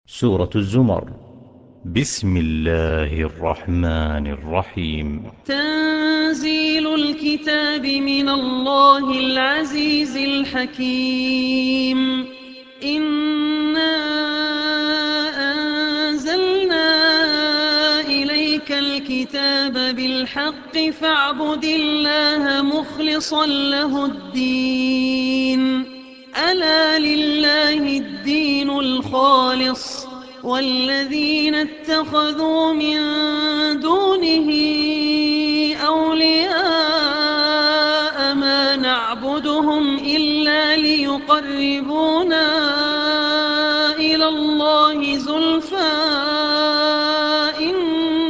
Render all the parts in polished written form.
سورة الزمر. بسم الله الرحمن الرحيم. تنزيل الكتاب من الله العزيز الحكيم. إنا أنزلنا إليك الكتاب بالحق فاعبد الله مخلصا له الدين. ألا لله الدين الخالص والذين اتخذوا من دونه أولياء ما نعبدهم إلا ليقربونا إلى الله زلفى إن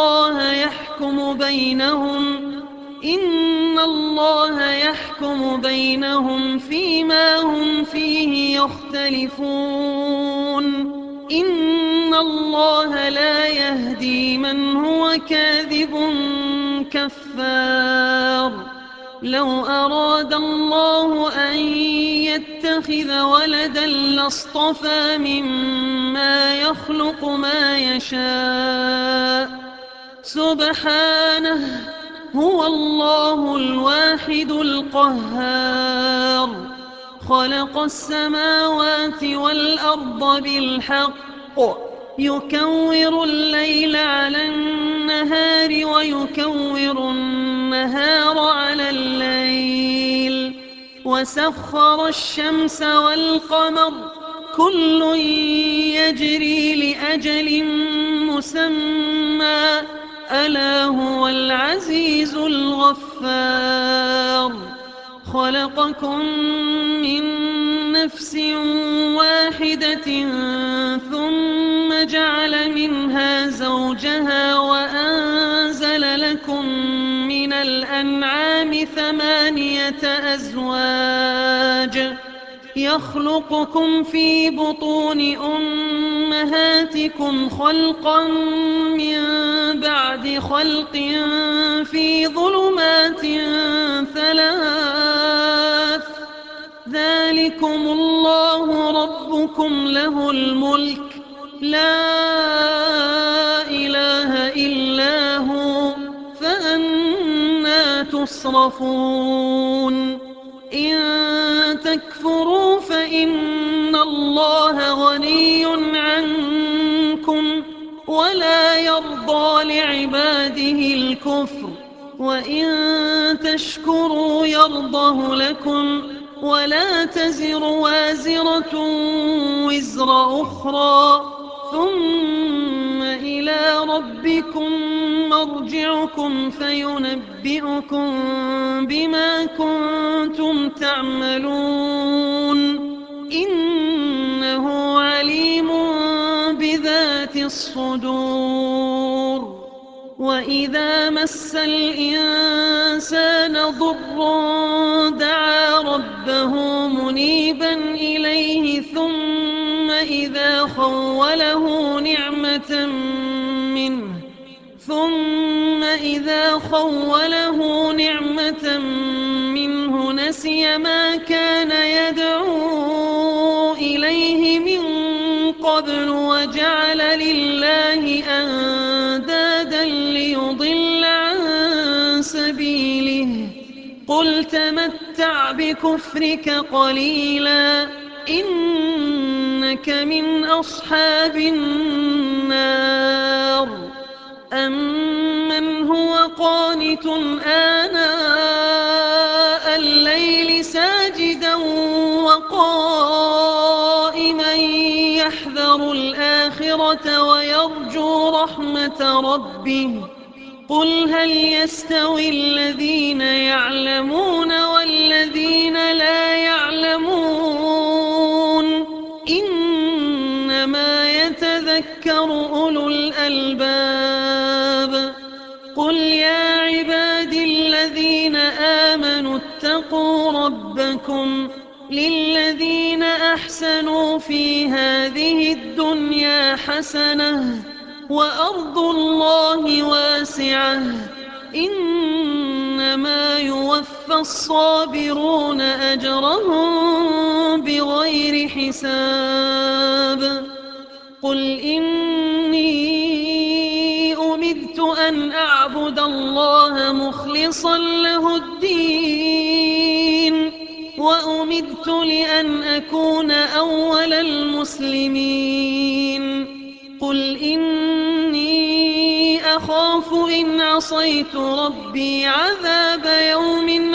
الله يحكم بينهم فيما هم فيه يختلفون. إن الله لا يهدي من هو كاذب كفار. لو أراد الله أن يتخذ ولدا لاصطفى مما يخلق ما يشاء سبحانه هو الله الواحد القهار. خلق السماوات والأرض بالحق يكور الليل على النهار ويكور النهار على الليل وسخر الشمس والقمر كل يجري لأجل مسمى ألا هو العزيز الغفار. خلقكم من نفس واحدة ثم جعل منها زوجها وأنزل لكم من الأنعام 8 أزواج يخلقكم في بطون أمهاتكم خلقا من بعد خلق في ظلمات 3 ذلكم الله ربكم له الملك لا إله إلا هو فأنى تصرفون. إن تكفروا فإن الله غني عنكم ولا يرضى لعباده الكفر وإن تشكروا يرضه لكم ولا تزر وازرة وزر أخرى ثم إلى ربكم مرجعكم فينبئكم بما كنتم تعملون إنه عليم بذات الصدور. وإذا مس الإنسان ضر دعا ربه منيبا إليه ثم إذا خوله نعمة منه نسي ما كان يدعو إليه من قبل وجعل لله أندادا ليضل عن سبيله. قل تمتع بكفرك قليلا إنك من أصحاب النار. أمن هو قانت آناء الليل ساجدا وقائما يحذر الآخرة ويرجو رحمة ربه قل هل يستوي الذين يعلمون والذين لا يعلمون إنما يتذكر أولو الألباب. قل يا عبادي الذين آمنوا اتقوا ربكم للذين أحسنوا في هذه الدنيا حسنة وأرض الله واسعة إنما يوفى الصابرون أجرهم بغير حساب. قل إني أمرت أن أعبد الله مخلصا له الدين وأمرت لأن أكون أول المسلمين قل إني أخاف إن عصيت ربي عذاب يوم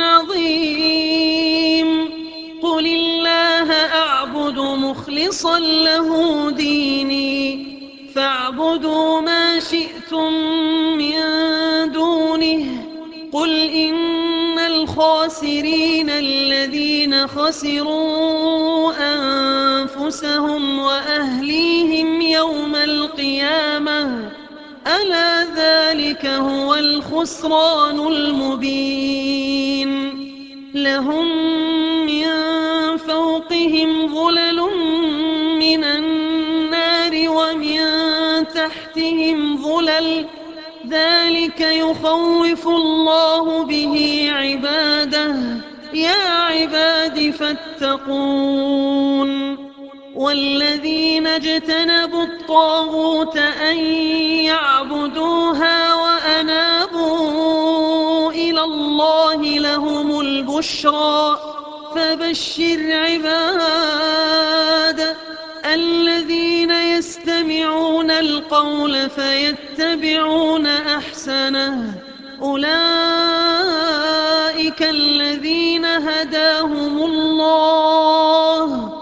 عظيم قل الله أعبد مخلصا له ديني فاعبدوا ما شئتم من دونه قل إن الخاسرين الذين خسروا أنفسهم وأهليهم يوم القيامة ألا ذلك هو الخسران المبين لهم من فوقهم ظلل من النار ومن تحتهم ظلل ذلك يخوف الله به عباده يا عباد فاتقون والذين اجتنبوا الطاغوت أن يعبدوها وأنابوا إلى الله لهم البشرى فبشر عباد الذين يستمعون القول فيتبعون أحسنه أولئك الذين هداهم الله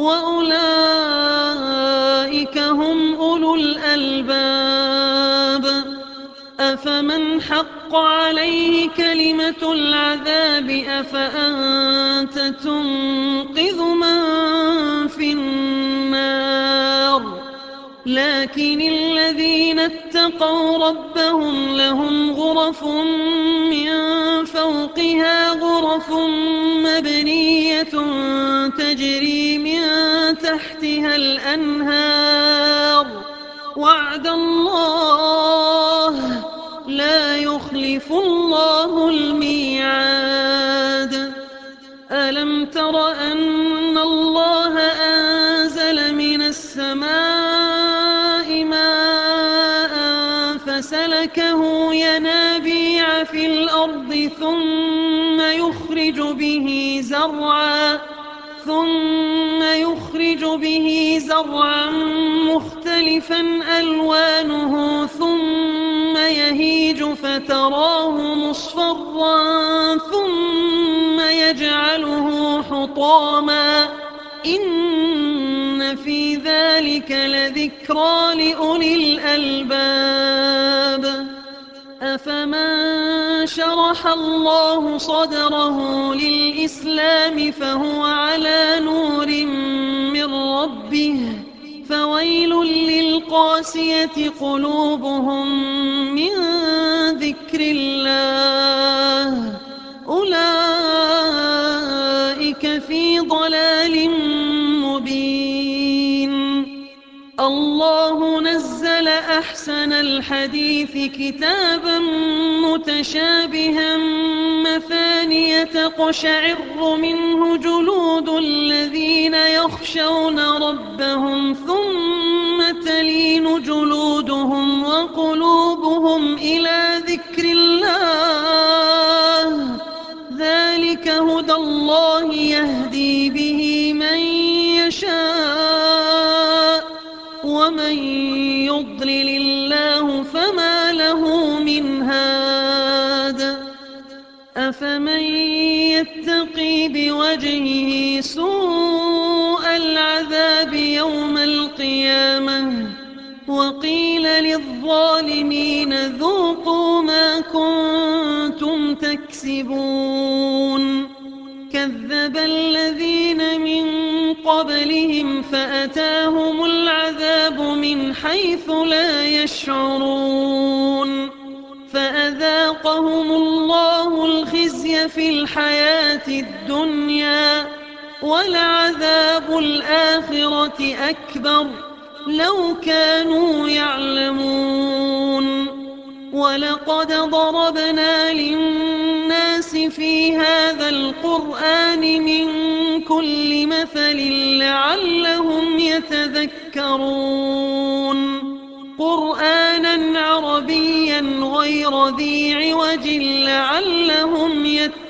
وأولئك هم أولو الألباب أفمن حق عليه كلمة العذاب أفأنت تنقذ من في النار لكن الذين اتقوا ربهم لهم غرف من فوقها غرف مبنية تجري من تحتها الأنهار وعد الله لا يخلف الله الميعاد ألم تر أن الله أنزل من السماء ماء فسلكه ينابيع في الأرض ثم يخرج به زرعا مختلفا ألوانه ثم يهيج فتراه مصفرا ثم يجعله حطاما إن في ذلك لذكرى لأولي الألباب أفمن شرح الله صدره للإسلام فهو على نور من ربه فويل للقاسية قلوبهم من ذكر الله أولئك في ضلال مبين الله نزل أحسن الحديث كتابا متشابها مثانية تقشعر منه جلود الذين يخشون ربهم ثم تلين جلودهم وقلوبهم إلى ذكر الله ذلك هدى الله يهدي به من يشاء ومن يضلل الله فما له من هاد أفمن يتقي بوجهه سوء العذاب يوم القيامة وقيل للظالمين ذوقوا ما كنتم تكسبون كذب الذين من قبلهم فأتاهم العذاب من حيث لا يشعرون فأذاقهم الله الخزي في الحياة الدنيا ولعذاب الآخرة أكبر لو كانوا يعلمون ولقد ضربنا للناس في هذا القرآن من كل مثل لعلهم يتذكرون يتفكرون قرآنا عربيا غير ذي عوج لعلهم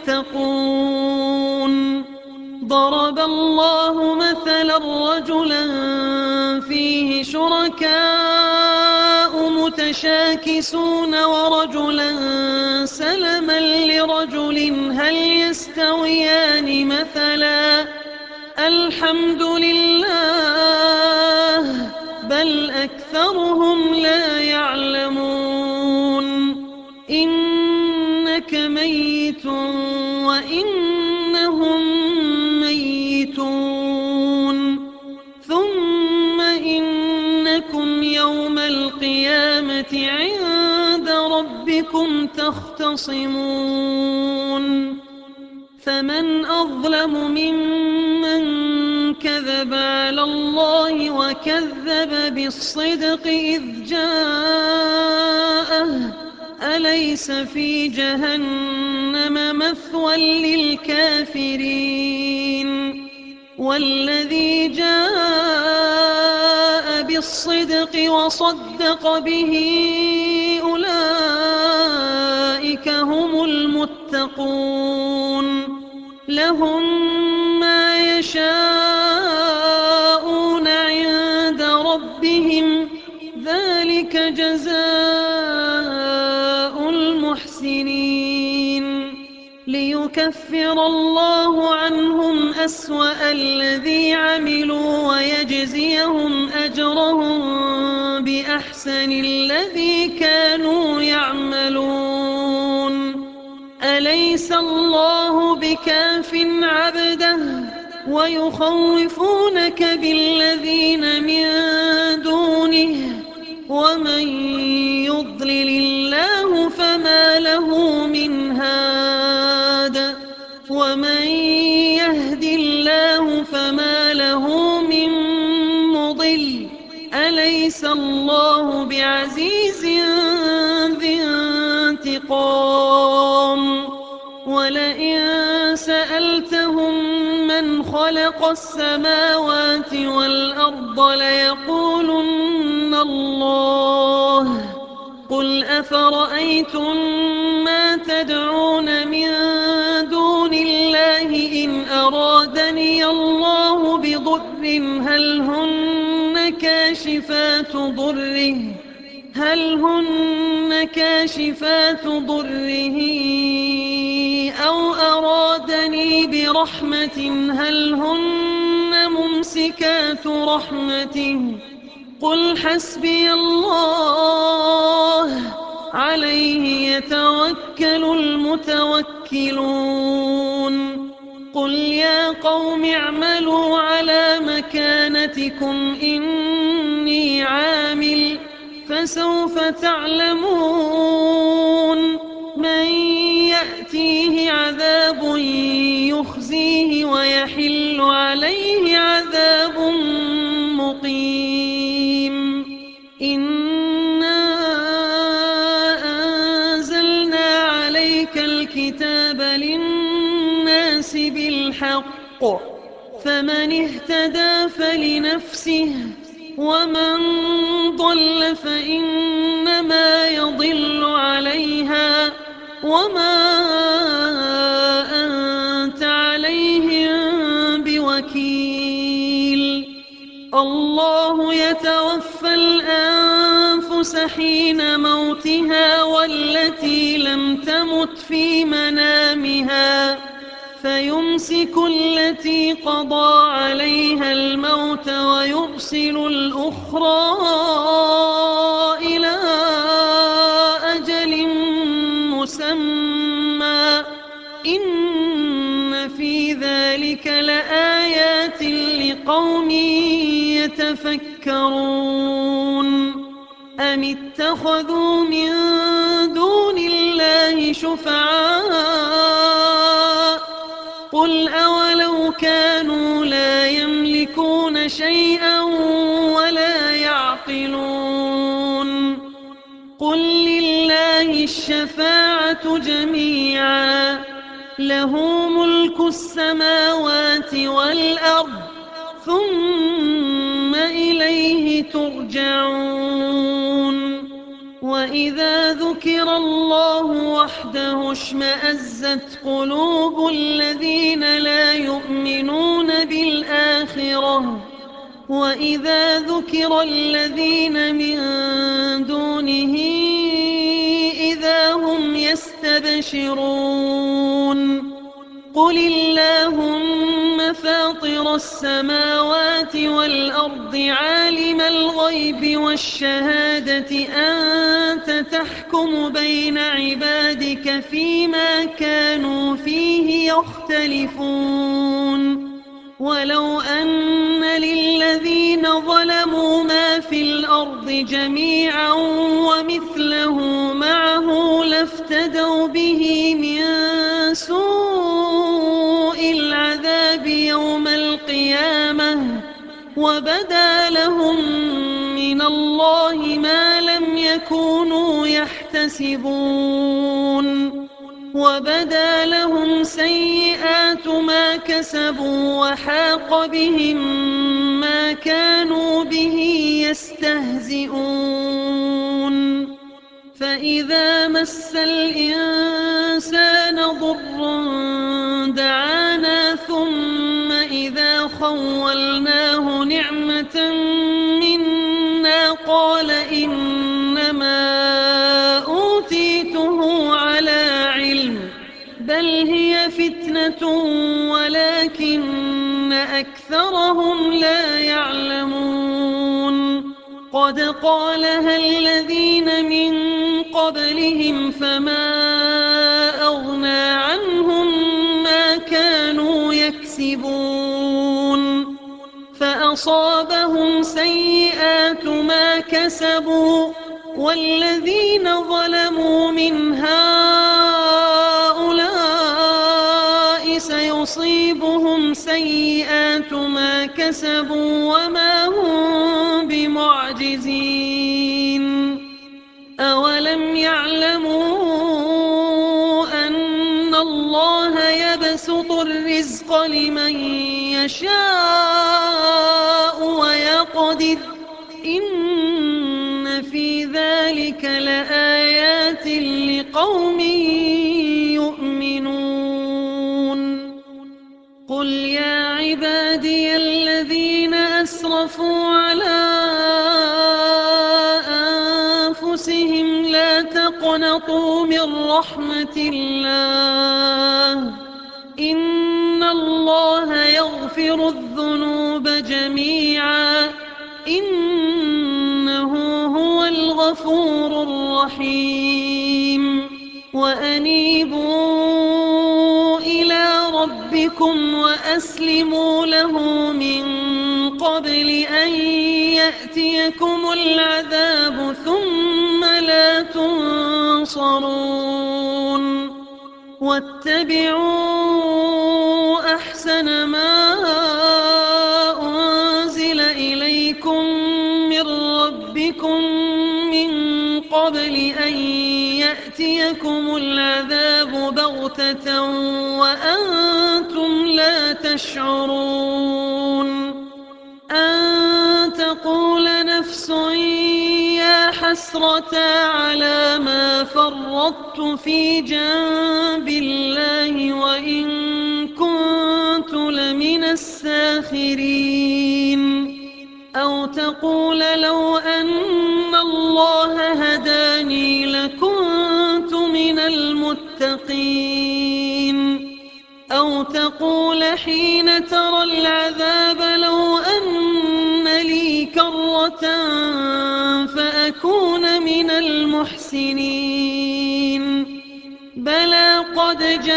يتقون ضرب الله مثلا رجلا فيه شركاء متشاكسون ورجلا سلما لرجل هل يستويان مثلا الحمد لله بل أكثرهم لا يعلمون إنك ميت وإنهم ميتون ثم إنكم يوم القيامة عند ربكم تختصمون فمن أظلم ممن كذب على الله وكذب بالصدق إذ جاءه أليس في جهنم مثوى للكافرين والذي جاء بالصدق وصدق به أولئك هم المتقون لهم ما يشاءون عند ربهم ذلك جزاء المحسنين ليكفر الله عنهم أسوأ الذي عملوا ويجزيهم أجرهم بأحسن الذي كانوا يعملون أليس الله بكاف عبده ويخوفونك بالذين من دونه ومن يضلل الله فما له من هاد ومن يهد الله فما له من مضل أليس الله بعزيز ذي انتقام ولئن سألتهم من خلق السماوات والأرض ليقولن الله قل أفرأيتم ما تدعون من دون الله إن أرادني الله بضر هل هن كاشفات ضره أو أرادني برحمة هل هن ممسكات رحمته قل حسبي الله عليه يتوكل المتوكلون قل يا قوم اعملوا على مكانتكم إني عامل فسوف تعلمون من يأتيه عذاب يخزيه ويحل عليه عذاب مقيم إنا أنزلنا عليك الكتاب للناس بالحق فمن اهتدى فلنفسه ومن ضل فإنما يضل عليها وما أنت عليهم بوكيل الله يتوفى الأنفس حين موتها والتي لم تمت في منامها فيمسك التي قضى عليها الموت ويرسل الأخرى إلى أجل مسمى إن في ذلك لآيات لقوم يتفكرون أم اتخذوا من دون الله شفعاء قل أولو كانوا لا يملكون شيئا ولا يعقلون قل لله الشفاعة جميعا له ملك السماوات والأرض ثم ثم إليه ترجعون وإذا ذكر الله وحده اشمأزت قلوب الذين لا يؤمنون بالآخرة وإذا ذكر الذين من دونه إذا هم يستبشرون قل اللهم فاطر السماوات والأرض عالم الغيب والشهادة أنت تحكم بين عبادك فيما كانوا فيه يختلفون ولو أن للذين ظلموا ما في الأرض جميعا ومثله معه لافتدوا به من سوء العذاب يوم القيامة وبدا لهم من الله ما لم يكونوا يحتسبون وبدا لهم سيئات ما كسبوا وحاق بهم ما كانوا به يستهزئون فإذا مس الإنسان ضر دعانا ثم إذا خولناه نعمة منا قال إنما أوتيته على علم بل هي فتنة ولكن أكثرهم لا يعلمون قد قالها الذين من قبلهم فما أغنى عنهم ما كانوا يكسبون فأصابهم سيئات ما كسبوا والذين ظلموا من هؤلاء سيصيبهم سيئات ما كسبوا وما هم بمعجزين أولم يعلموا أن الله يبسط الرزق لمن يشاء ويقدر إن في ذلك لآيات لقوم يؤمنون قل يا عبادي الذين أسرفوا على أنفسهم لا تقنطوا من رحمة الله إن الله يغفر الذنوب جميعا إنه هو الغفور الرحيم وأنيبوا إلى ربكم وأسلموا له من قبل أن يأتيكم العذاب ثم لا تنصرون واتبعوا أحسن ما أنزل إليكم من ربكم من قبل أن يأتيكم العذاب بغتة وأنتم لا تشعرون أن تقول نفس يا حسرة على ما فرطت في جنب الله وإن كنت لمن الساخرين أو تقول لو أن الله هداني لكنت من المتقين أو تقول حين ترى العذاب لو أن لي كرة فأكون من المحسنين بلى قد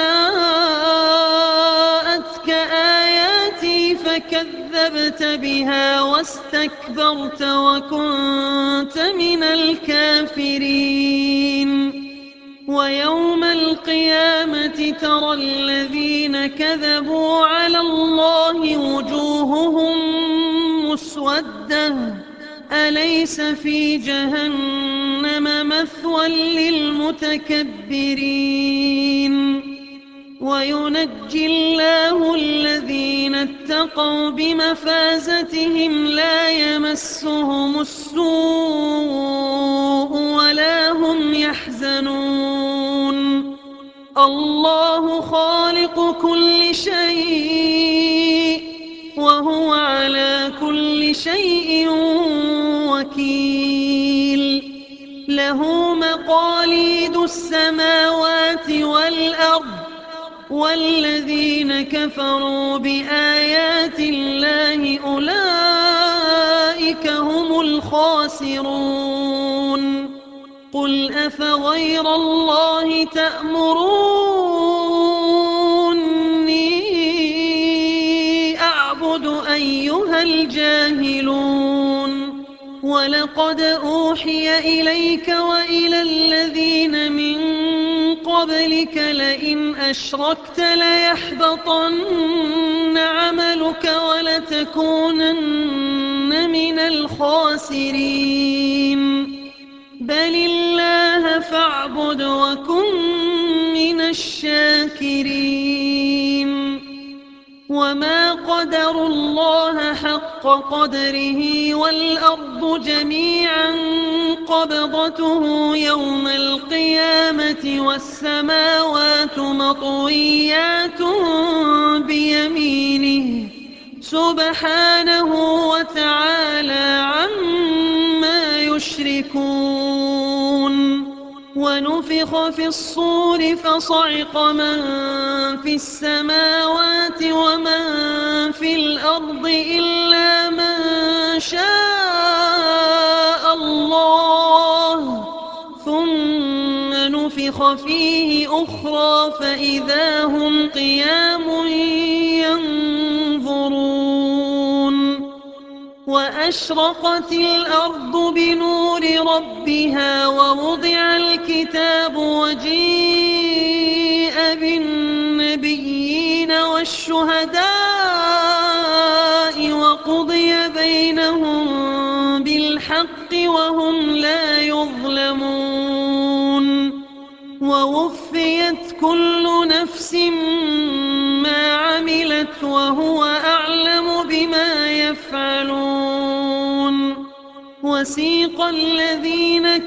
جاءتك آياتي فكذبت بها واستكبرت وكنت من الكافرين ويوم القيامة ترى الذين كذبوا على الله وجوههم مسودة أليس في جهنم مثوى للمتكبرين وينجي الله الذين اتقوا بمفازتهم لا يمسهم السوء ولا هم يحزنون الله خالق كل شيء وهو على كل شيء وكيل له مقاليد السماوات والأرض والذين كفروا بآيات الله أولئك هم الخاسرون قل أفغير الله تأمروني أعبد أيها الجاهلون ولقد أوحي إليك وإلى الذين من قبلك لئن أشركت ليحبطن عملك ولتكونن من الخاسرين بل الله فاعبد وكن من الشاكرين وما قدروا الله حق قدره والأرض جميعا قبضته يوم القيامة والسماوات مطويات بيمينه سبحانه وتعالى عما يشركون ونفخ في الصور فصعق من في السماوات ومن في الأرض إلا من شاء الله ثم نفخ فيه أخرى فإذا هم قيام ينظرون وأشرقت الأرض بنور ربها ووضع الكتاب وجيء بالنبيين والشهداء وقضي بينهم بالحق وهم لا يظلمون ووفيت كل نفس ما عملت وهو أعلم بما يفعلون وسيق الذين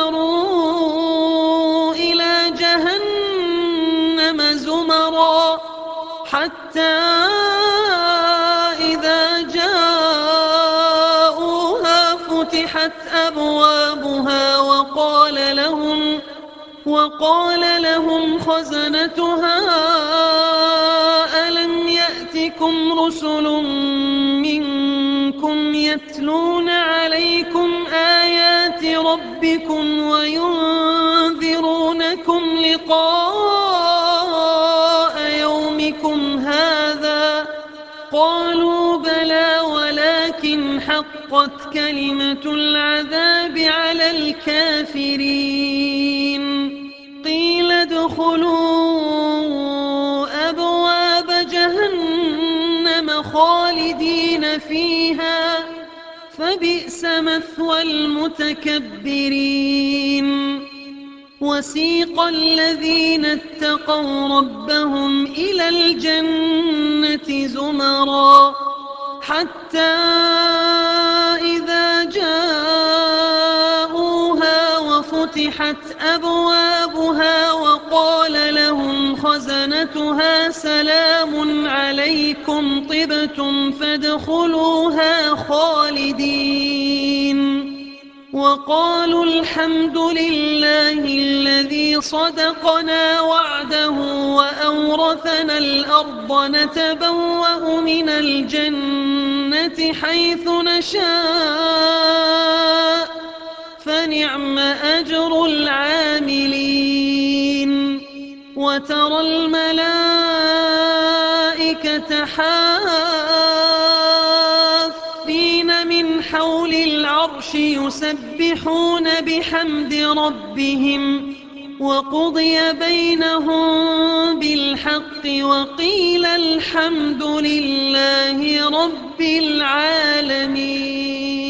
كفروا إلى جهنم زمرا حتى إذا جاءوها فتحت أبوابها وقال لهم خزنتها ألم يأتكم رسل منكم يتلون عليكم آيات ربكم وينذرونكم لقاء يومكم هذا قالوا بلى ولكن حقت كلمة العذاب على الكافرين قيل ادخلوا أبواب جهنم خالدين فيها فبئس مثوى المتكبرين وسيق الذين اتقوا ربهم إلى الجنة زمرا حتى إذا جاءوها وفتحت أبوابها وقال لهم خزنتها سلام عليكم طبتم فادخلوها خالدين وقالوا الحمد لله الذي صدقنا وعده وأورثنا الأرض نتبوأ من الجنة حيث نشاء فنعم أجر العاملين وترى الملائكة حافين من حول العرش يسبحون بحمد ربهم وقضي بينهم بالحق وقيل الحمد لله رب العالمين.